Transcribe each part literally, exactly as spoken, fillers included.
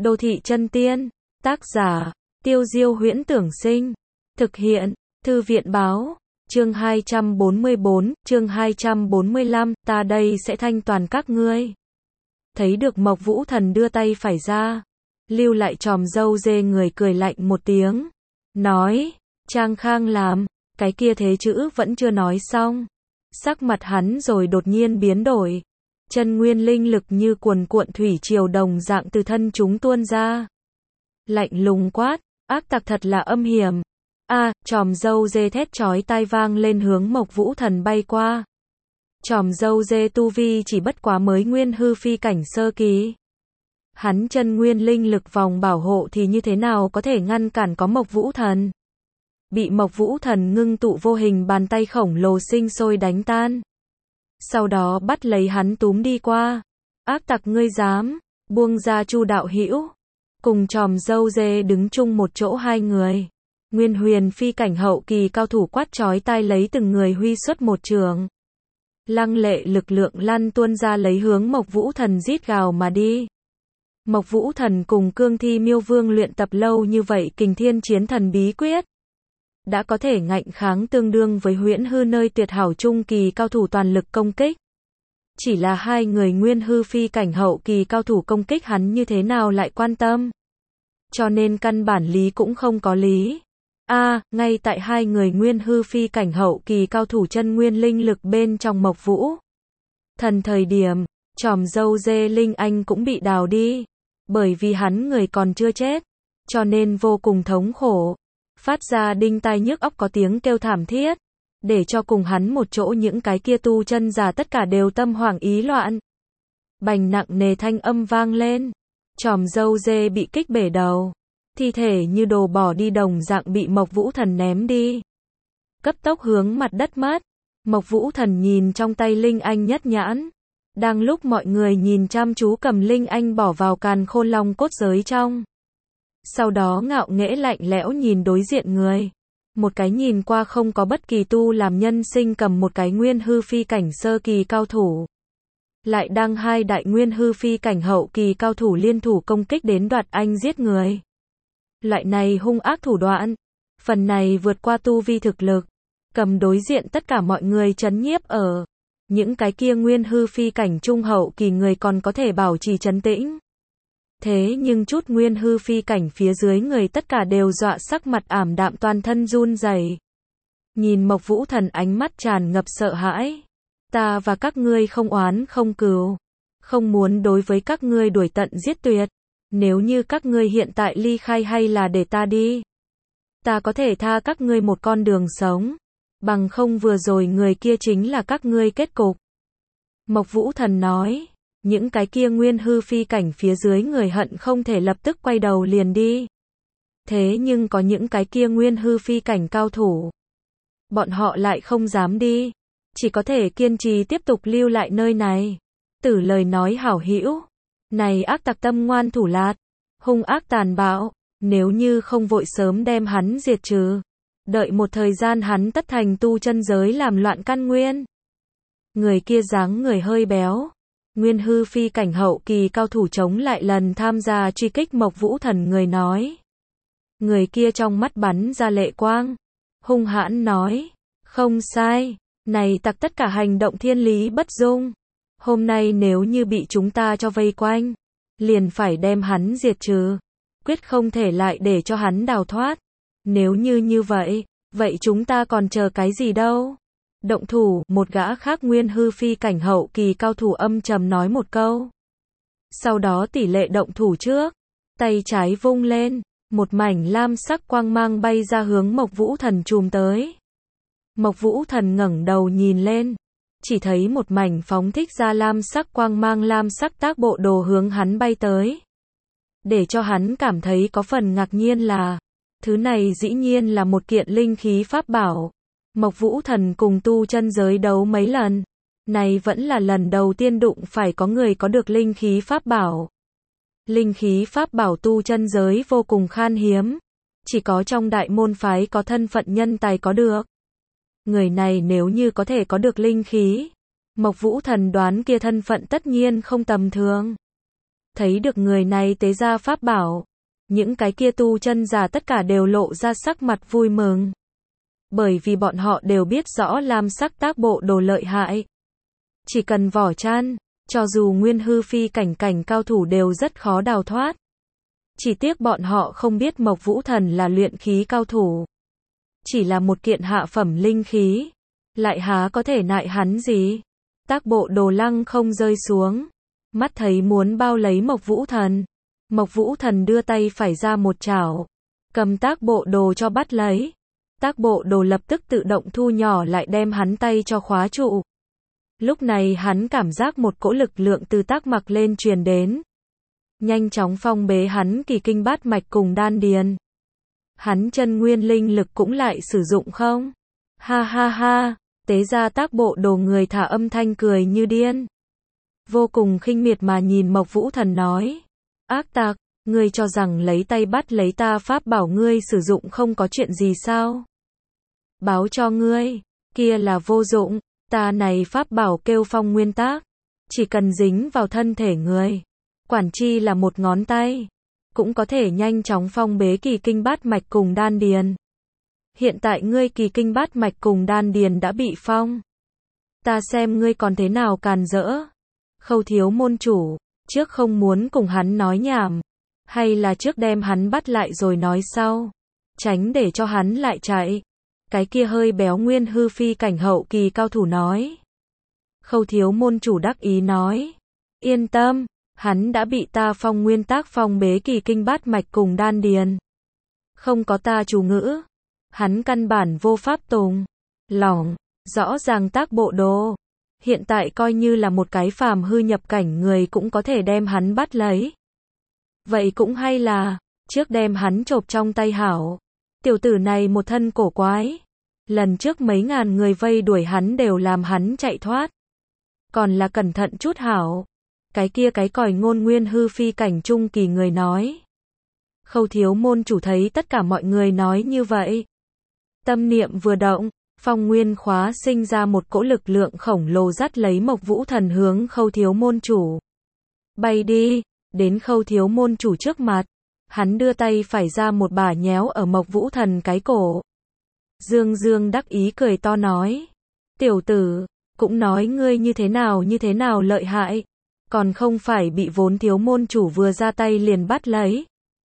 Đô thị chân tiên. Tác giả, Tiêu Diêu Huyễn Tưởng Sinh. Thực hiện, Thư viện Báo. Chương hai trăm bốn mươi bốn, chương hai trăm bốn mươi lăm, ta đây sẽ thanh toàn các ngươi. Thấy được Mộc Vũ Thần đưa tay phải ra, lưu lại chòm râu dê người cười lạnh một tiếng. Nói, Trang Khang làm, cái kia thế chữ vẫn chưa nói xong. Sắc mặt hắn rồi đột nhiên biến đổi. Chân nguyên linh lực như cuồn cuộn thủy triều đồng dạng từ thân chúng tuôn ra. Lạnh lùng quát, ác tặc thật là âm hiểm. A, chòm râu dê thét chói tai vang lên hướng Mộc Vũ Thần bay qua. Chòm râu dê tu vi chỉ bất quá mới nguyên hư phi cảnh sơ kỳ. Hắn chân nguyên linh lực vòng bảo hộ thì như thế nào có thể ngăn cản có Mộc Vũ Thần. Bị Mộc Vũ Thần ngưng tụ vô hình bàn tay khổng lồ sinh sôi đánh tan. Sau đó bắt lấy hắn túm đi qua. Ác tặc ngươi dám, buông ra Chu đạo hữu. Cùng chòm râu dê đứng chung một chỗ hai người. Nguyên huyền phi cảnh hậu kỳ cao thủ quát chói tai lấy từng người huy xuất một trường. Lăng lệ lực lượng lăn tuôn ra lấy hướng Mộc Vũ Thần rít gào mà đi. Mộc Vũ Thần cùng Cương Thi Miêu Vương luyện tập lâu như vậy Kình Thiên Chiến Thần bí quyết. Đã có thể ngạnh kháng tương đương với huyễn hư nơi tuyệt hảo trung kỳ cao thủ toàn lực công kích. Chỉ là hai người nguyên hư phi cảnh hậu kỳ cao thủ công kích hắn như thế nào lại quan tâm. Cho nên căn bản lý cũng không có lý. A, à, ngay tại hai người nguyên hư phi cảnh hậu kỳ cao thủ chân nguyên linh lực bên trong Mộc Vũ Thần thời điểm, chòm râu dê Linh Anh cũng bị đào đi. Bởi vì hắn người còn chưa chết, cho nên vô cùng thống khổ. Phát ra đinh tai nhức óc có tiếng kêu thảm thiết. Để cho cùng hắn một chỗ những cái kia tu chân giả tất cả đều tâm hoảng ý loạn. Bành nặng nề thanh âm vang lên. Chòm râu dê bị kích bể đầu. Thi thể như đồ bỏ đi đồng dạng bị Mộc Vũ Thần ném đi. Cấp tốc hướng mặt đất mất. Mộc Vũ Thần nhìn trong tay Linh Anh nhất nhãn. Đang lúc mọi người nhìn chăm chú cầm Linh Anh bỏ vào càn khôn long cốt giới trong. Sau đó ngạo nghễ lạnh lẽo nhìn đối diện người. Một cái nhìn qua không có bất kỳ tu làm nhân sinh cầm một cái nguyên hư phi cảnh sơ kỳ cao thủ. Lại đang hai đại nguyên hư phi cảnh hậu kỳ cao thủ liên thủ công kích đến đoạt anh giết người. Loại này hung ác thủ đoạn. Phần này vượt qua tu vi thực lực. Cầm đối diện tất cả mọi người trấn nhiếp ở. Những cái kia nguyên hư phi cảnh trung hậu kỳ người còn có thể bảo trì trấn tĩnh. Thế nhưng chút nguyên hư phi cảnh phía dưới người tất cả đều dọa sắc mặt ảm đạm toàn thân run rẩy. Nhìn Mộc Vũ Thần ánh mắt tràn ngập sợ hãi. Ta và các ngươi không oán không cừu. Không muốn đối với các ngươi đuổi tận giết tuyệt. Nếu như các ngươi hiện tại ly khai hay là để ta đi. Ta có thể tha các ngươi một con đường sống. Bằng không vừa rồi người kia chính là các ngươi kết cục. Mộc Vũ Thần nói. Những cái kia nguyên hư phi cảnh phía dưới người hận không thể lập tức quay đầu liền đi. Thế nhưng có những cái kia nguyên hư phi cảnh cao thủ. Bọn họ lại không dám đi. Chỉ có thể kiên trì tiếp tục lưu lại nơi này. Tử lời nói hảo hữu. Này ác tặc tâm ngoan thủ lạt. Hung ác tàn bạo. Nếu như không vội sớm đem hắn diệt trừ. Đợi một thời gian hắn tất thành tu chân giới làm loạn căn nguyên. Người kia dáng người hơi béo. Nguyên hư phi cảnh hậu kỳ cao thủ chống lại lần tham gia truy kích Mộc Vũ Thần người nói. Người kia trong mắt bắn ra lệ quang. Hung hãn nói. Không sai. Này tặc tất cả hành động thiên lý bất dung. Hôm nay nếu như bị chúng ta cho vây quanh. Liền phải đem hắn diệt trừ. Quyết không thể lại để cho hắn đào thoát. Nếu như như vậy. Vậy chúng ta còn chờ cái gì đâu. Động thủ, một gã khác nguyên hư phi cảnh hậu kỳ cao thủ âm trầm nói một câu. Sau đó tỷ lệ động thủ trước. Tay trái vung lên. Một mảnh lam sắc quang mang bay ra hướng Mộc Vũ Thần chùm tới. Mộc Vũ Thần ngẩng đầu nhìn lên. Chỉ thấy một mảnh phóng thích ra lam sắc quang mang lam sắc tác bộ đồ hướng hắn bay tới. Để cho hắn cảm thấy có phần ngạc nhiên là. Thứ này dĩ nhiên là một kiện linh khí pháp bảo. Mộc Vũ Thần cùng tu chân giới đấu mấy lần. Này vẫn là lần đầu tiên đụng phải có người có được linh khí pháp bảo. Linh khí pháp bảo tu chân giới vô cùng khan hiếm. Chỉ có trong đại môn phái có thân phận nhân tài có được. Người này nếu như có thể có được linh khí. Mộc Vũ Thần đoán kia thân phận tất nhiên không tầm thường. thấy được người này tế ra pháp bảo. Những cái kia tu chân giả tất cả đều lộ ra sắc mặt vui mừng. Bởi vì bọn họ đều biết rõ lam sắc tác bộ đồ lợi hại. Chỉ cần vỏ chăn, cho dù nguyên hư phi cảnh cảnh cao thủ đều rất khó đào thoát. Chỉ tiếc bọn họ không biết Mộc Vũ Thần là luyện khí cao thủ. Chỉ là một kiện hạ phẩm linh khí. Lại há có thể nại hắn gì? Tác bộ đồ lăng không rơi xuống. Mắt thấy muốn bao lấy Mộc Vũ Thần. Mộc Vũ Thần đưa tay phải ra một chảo. Cầm tác bộ đồ cho bắt lấy. Tác bộ đồ lập tức tự động thu nhỏ lại đem hắn tay cho khóa trụ. Lúc này hắn cảm giác một cỗ lực lượng từ tác mặc lên truyền đến. Nhanh chóng phong bế hắn kỳ kinh bát mạch cùng đan điền. Hắn chân nguyên linh lực cũng lại sử dụng không? Ha ha ha, tế ra tác bộ đồ người thả âm thanh cười như điên. Vô cùng khinh miệt mà nhìn Mộc Vũ Thần nói. Ác tặc, ngươi cho rằng lấy tay bắt lấy ta pháp bảo ngươi sử dụng không có chuyện gì sao? Báo cho ngươi, kia là vô dụng, ta này pháp bảo kêu phong nguyên tác. Chỉ cần dính vào thân thể người. Quản chi là một ngón tay. Cũng có thể nhanh chóng phong bế kỳ kinh bát mạch cùng đan điền. Hiện tại ngươi kỳ kinh bát mạch cùng đan điền đã bị phong. Ta xem ngươi còn thế nào càn rỡ. Khâu Thiếu môn chủ, trước không muốn cùng hắn nói nhảm. Hay là trước đem hắn bắt lại rồi nói sau. Tránh để cho hắn lại chạy. Cái kia hơi béo nguyên hư phi cảnh hậu kỳ cao thủ nói. Khâu Thiếu môn chủ đắc ý nói. Yên tâm, hắn đã bị ta phong nguyên tác phong bế kỳ kinh bát mạch cùng đan điền. Không có ta chú ngữ. Hắn căn bản vô pháp tùng. Lỏng, rõ ràng tác bộ đồ. Hiện tại coi như là một cái phàm hư nhập cảnh người cũng có thể đem hắn bắt lấy. Vậy cũng hay là, trước đem hắn chộp trong tay hảo. Tiểu tử này một thân cổ quái. Lần trước mấy ngàn người vây đuổi hắn đều làm hắn chạy thoát. Còn là cẩn thận chút hảo. Cái kia cái còi ngôn nguyên hư phi cảnh trung kỳ người nói. Khâu Thiếu môn chủ thấy tất cả mọi người nói như vậy. Tâm niệm vừa động, phong nguyên khóa sinh ra một cỗ lực lượng khổng lồ dắt lấy Mộc Vũ Thần hướng Khâu Thiếu môn chủ. Bay đi, đến Khâu Thiếu môn chủ trước mặt. Hắn đưa tay phải ra một bả nhéo ở Mộc Vũ Thần cái cổ. Dương Dương đắc ý cười to nói. Tiểu tử, cũng nói ngươi như thế nào như thế nào lợi hại. Còn không phải bị vốn thiếu môn chủ vừa ra tay liền bắt lấy.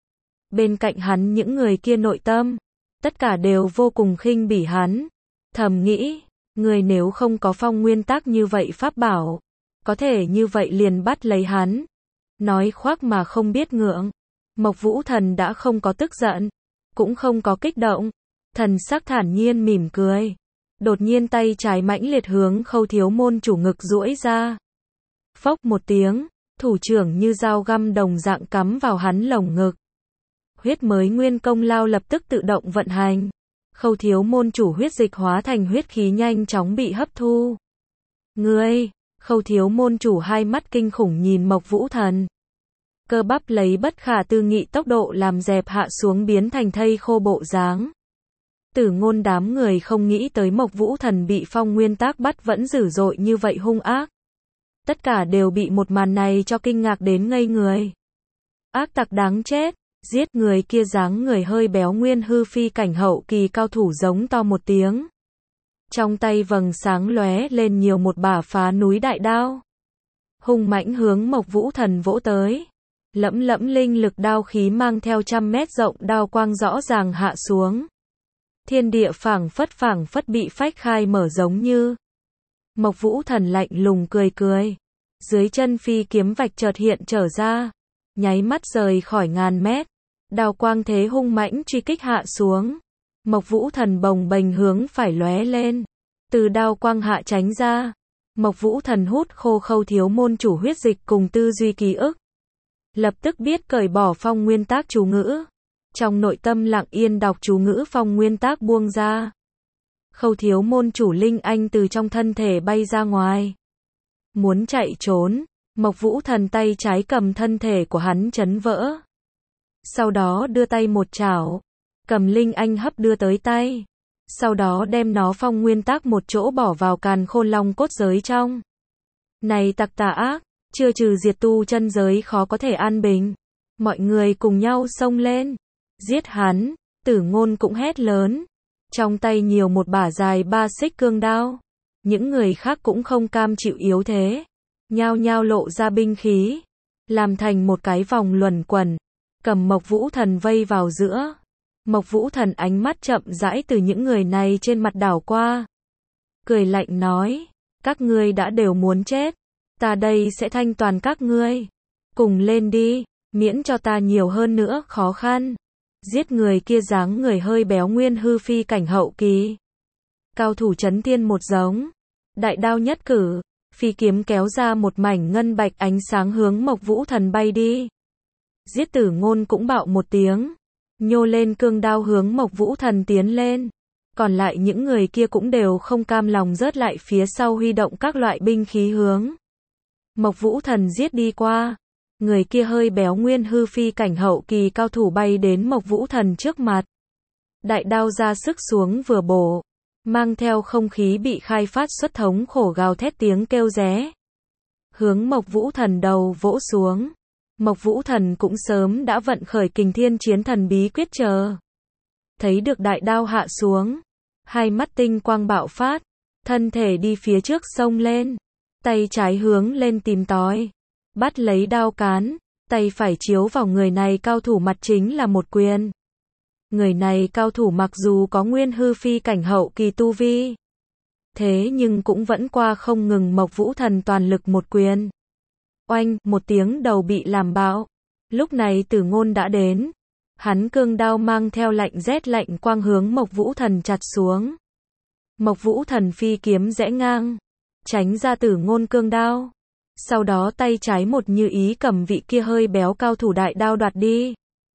Bên cạnh hắn những người kia nội tâm. Tất cả đều vô cùng khinh bỉ hắn. Thầm nghĩ, người nếu không có phong nguyên tác như vậy pháp bảo. Có thể như vậy liền bắt lấy hắn. Nói khoác mà không biết ngượng. Mộc Vũ Thần đã không có tức giận. Cũng không có kích động. Thần sắc thản nhiên mỉm cười. Đột nhiên tay trái mãnh liệt hướng Khâu Thiếu môn chủ ngực duỗi ra. Phốc một tiếng, thủ trưởng như dao găm đồng dạng cắm vào hắn lồng ngực. Huyết mới nguyên công lao lập tức tự động vận hành. Khâu Thiếu môn chủ huyết dịch hóa thành huyết khí nhanh chóng bị hấp thu. Ngươi, Khâu Thiếu môn chủ hai mắt kinh khủng nhìn Mộc Vũ Thần. Cơ bắp lấy bất khả tư nghị tốc độ làm dẹp hạ xuống biến thành thây khô bộ dáng. Tử Ngôn đám người không nghĩ tới Mộc Vũ Thần bị phong nguyên tác bắt vẫn dữ dội như vậy hung ác. Tất cả đều bị một màn này cho kinh ngạc đến ngây người. Ác tặc đáng chết, giết người kia dáng người hơi béo nguyên hư phi cảnh hậu kỳ cao thủ giống to một tiếng. Trong tay vầng sáng lóe lên nhiều một bả phá núi đại đao. Hung mãnh hướng Mộc Vũ Thần vỗ tới. Lẫm lẫm linh lực đao khí mang theo trăm mét rộng đao quang rõ ràng hạ xuống. Thiên địa phảng phất phảng phất bị phách khai mở giống như. Mộc Vũ Thần lạnh lùng cười cười. Dưới chân phi kiếm vạch chợt hiện trở ra. Nháy mắt rời khỏi ngàn mét. Đao quang thế hung mãnh truy kích hạ xuống. Mộc Vũ Thần bồng bềnh hướng phải lóe lên. Từ đao quang hạ tránh ra. Mộc Vũ Thần hút khô Khâu Thiếu môn chủ huyết dịch cùng tư duy ký ức. Lập tức biết cởi bỏ phong nguyên tác chú ngữ. Trong nội tâm lặng yên đọc chú ngữ phong nguyên tác buông ra. Khâu Thiếu môn chủ linh anh từ trong thân thể bay ra ngoài. Muốn chạy trốn, Mộc Vũ Thần tay trái cầm thân thể của hắn chấn vỡ. Sau đó đưa tay một chảo, cầm linh anh hấp đưa tới tay. Sau đó đem nó phong nguyên tác một chỗ bỏ vào càn khôn long cốt giới trong. Này tặc tà ác, chưa trừ diệt tu chân giới khó có thể an bình. Mọi người cùng nhau xông lên, giết hắn. Tử Ngôn cũng hét lớn, trong tay nhiều một bả dài ba xích cương đao. Những người khác cũng không cam chịu yếu thế, nhao nhao lộ ra binh khí, làm thành một cái vòng luẩn quẩn, cầm Mộc Vũ Thần vây vào giữa. Mộc Vũ Thần ánh mắt chậm rãi từ những người này trên mặt đảo qua, cười lạnh nói, các ngươi đã đều muốn chết, ta đây sẽ thanh toàn các ngươi, cùng lên đi, miễn cho ta nhiều hơn nữa khó khăn. Giết người kia dáng người hơi béo nguyên hư phi cảnh hậu kỳ. Cao thủ chấn thiên một giống, đại đao nhất cử, phi kiếm kéo ra một mảnh ngân bạch ánh sáng hướng Mộc Vũ Thần bay đi. Giết Tử Ngôn cũng bạo một tiếng, nhô lên cương đao hướng Mộc Vũ Thần tiến lên. Còn lại những người kia cũng đều không cam lòng rớt lại phía sau huy động các loại binh khí hướng Mộc Vũ Thần giết đi qua. Người kia hơi béo nguyên hư phi cảnh hậu kỳ cao thủ bay đến Mộc Vũ Thần trước mặt. Đại đao ra sức xuống vừa bổ, mang theo không khí bị khai phát xuất thống khổ gào thét tiếng kêu ré. Hướng Mộc Vũ Thần đầu vỗ xuống. Mộc Vũ Thần cũng sớm đã vận khởi Kình Thiên Chiến Thần bí quyết chờ. Thấy được đại đao hạ xuống, hai mắt tinh quang bạo phát, thân thể đi phía trước xông lên, tay trái hướng lên tìm tòi, bắt lấy đao cán, tay phải chiếu vào người này cao thủ mặt chính là một quyền. Người này cao thủ mặc dù có nguyên hư phi cảnh hậu kỳ tu vi, thế nhưng cũng vẫn qua không ngừng Mộc Vũ Thần toàn lực một quyền. Oanh, một tiếng đầu bị làm bạo. Lúc này Tử Ngôn đã đến. Hắn cương đao mang theo lạnh rét lạnh quang hướng Mộc Vũ Thần chặt xuống. Mộc Vũ Thần phi kiếm rẽ ngang, tránh ra Tử Ngôn cương đao. Sau đó tay trái một như ý cầm vị kia hơi béo cao thủ đại đao đoạt đi.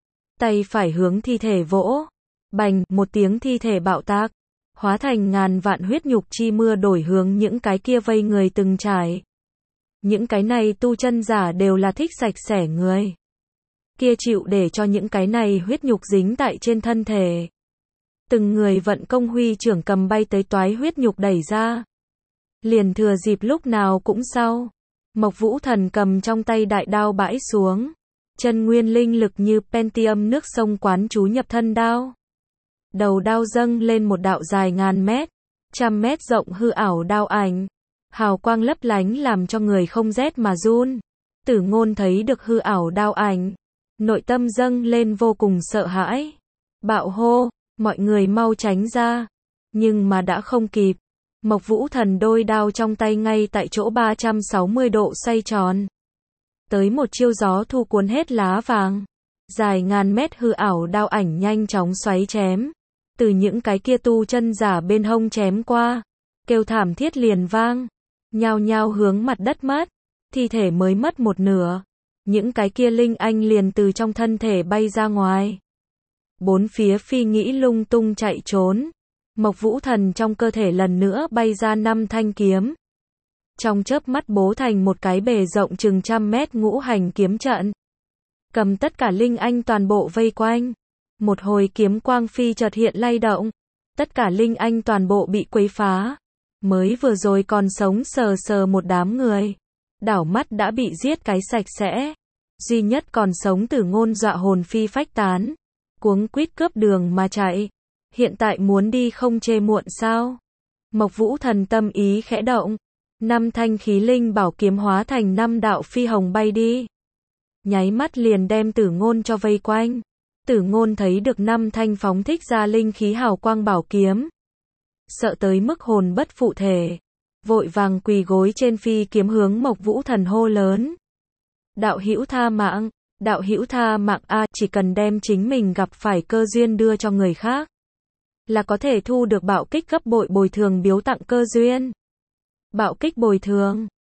Tay phải hướng thi thể vỗ. Bành, một tiếng thi thể bạo tạc, hóa thành ngàn vạn huyết nhục chi mưa đổi hướng những cái kia vây người từng trải. Những cái này tu chân giả đều là thích sạch sẽ người. Kia chịu để cho những cái này huyết nhục dính tại trên thân thể. Từng người vận công huy trưởng cầm bay tới toái huyết nhục đẩy ra. Liền thừa dịp lúc nào cũng sau. Mộc Vũ Thần cầm trong tay đại đao bãi xuống. Chân nguyên linh lực như Pentium nước sông quán chú nhập thân đao. Đầu đao dâng lên một đạo dài ngàn mét, trăm mét rộng hư ảo đao ảnh. Hào quang lấp lánh làm cho người không rét mà run. Tử Ngôn thấy được hư ảo đao ảnh, nội tâm dâng lên vô cùng sợ hãi. Bạo hô, mọi người mau tránh ra. Nhưng mà đã không kịp. Mộc Vũ Thần đôi đao trong tay ngay tại chỗ ba trăm sáu mươi độ xoay tròn. Tới một chiêu gió thu cuốn hết lá vàng. Dài ngàn mét hư ảo đao ảnh nhanh chóng xoáy chém. Từ những cái kia tu chân giả bên hông chém qua. Kêu thảm thiết liền vang. Nhao nhao hướng mặt đất mất. Thi thể mới mất một nửa. Những cái kia linh anh liền từ trong thân thể bay ra ngoài. Bốn phía phi nghĩ lung tung chạy trốn. Mộc Vũ Thần trong cơ thể lần nữa bay ra năm thanh kiếm. Trong chớp mắt bố thành một cái bề rộng chừng trăm mét ngũ hành kiếm trận. Cầm tất cả linh anh toàn bộ vây quanh. Một hồi kiếm quang phi chợt hiện lay động. Tất cả linh anh toàn bộ bị quấy phá. Mới vừa rồi còn sống sờ sờ một đám người. Đảo mắt đã bị giết cái sạch sẽ. Duy nhất còn sống Tử Ngôn dọa hồn phi phách tán. Cuống quýt cướp đường mà chạy. Hiện tại muốn đi không chê muộn sao? Mộc Vũ Thần tâm ý khẽ động. Năm thanh khí linh bảo kiếm hóa thành năm đạo phi hồng bay đi. Nháy mắt liền đem Tử Ngôn cho vây quanh. Tử Ngôn thấy được năm thanh phóng thích ra linh khí hào quang bảo kiếm. Sợ tới mức hồn bất phụ thể. Vội vàng quỳ gối trên phi kiếm hướng Mộc Vũ Thần hô lớn. Đạo hữu tha mạng, đạo hữu tha mạng a, chỉ cần đem chính mình gặp phải cơ duyên đưa cho người khác. Là có thể thu được bạo kích gấp bội bồi thường biếu tặng cơ duyên. Bạo kích bồi thường.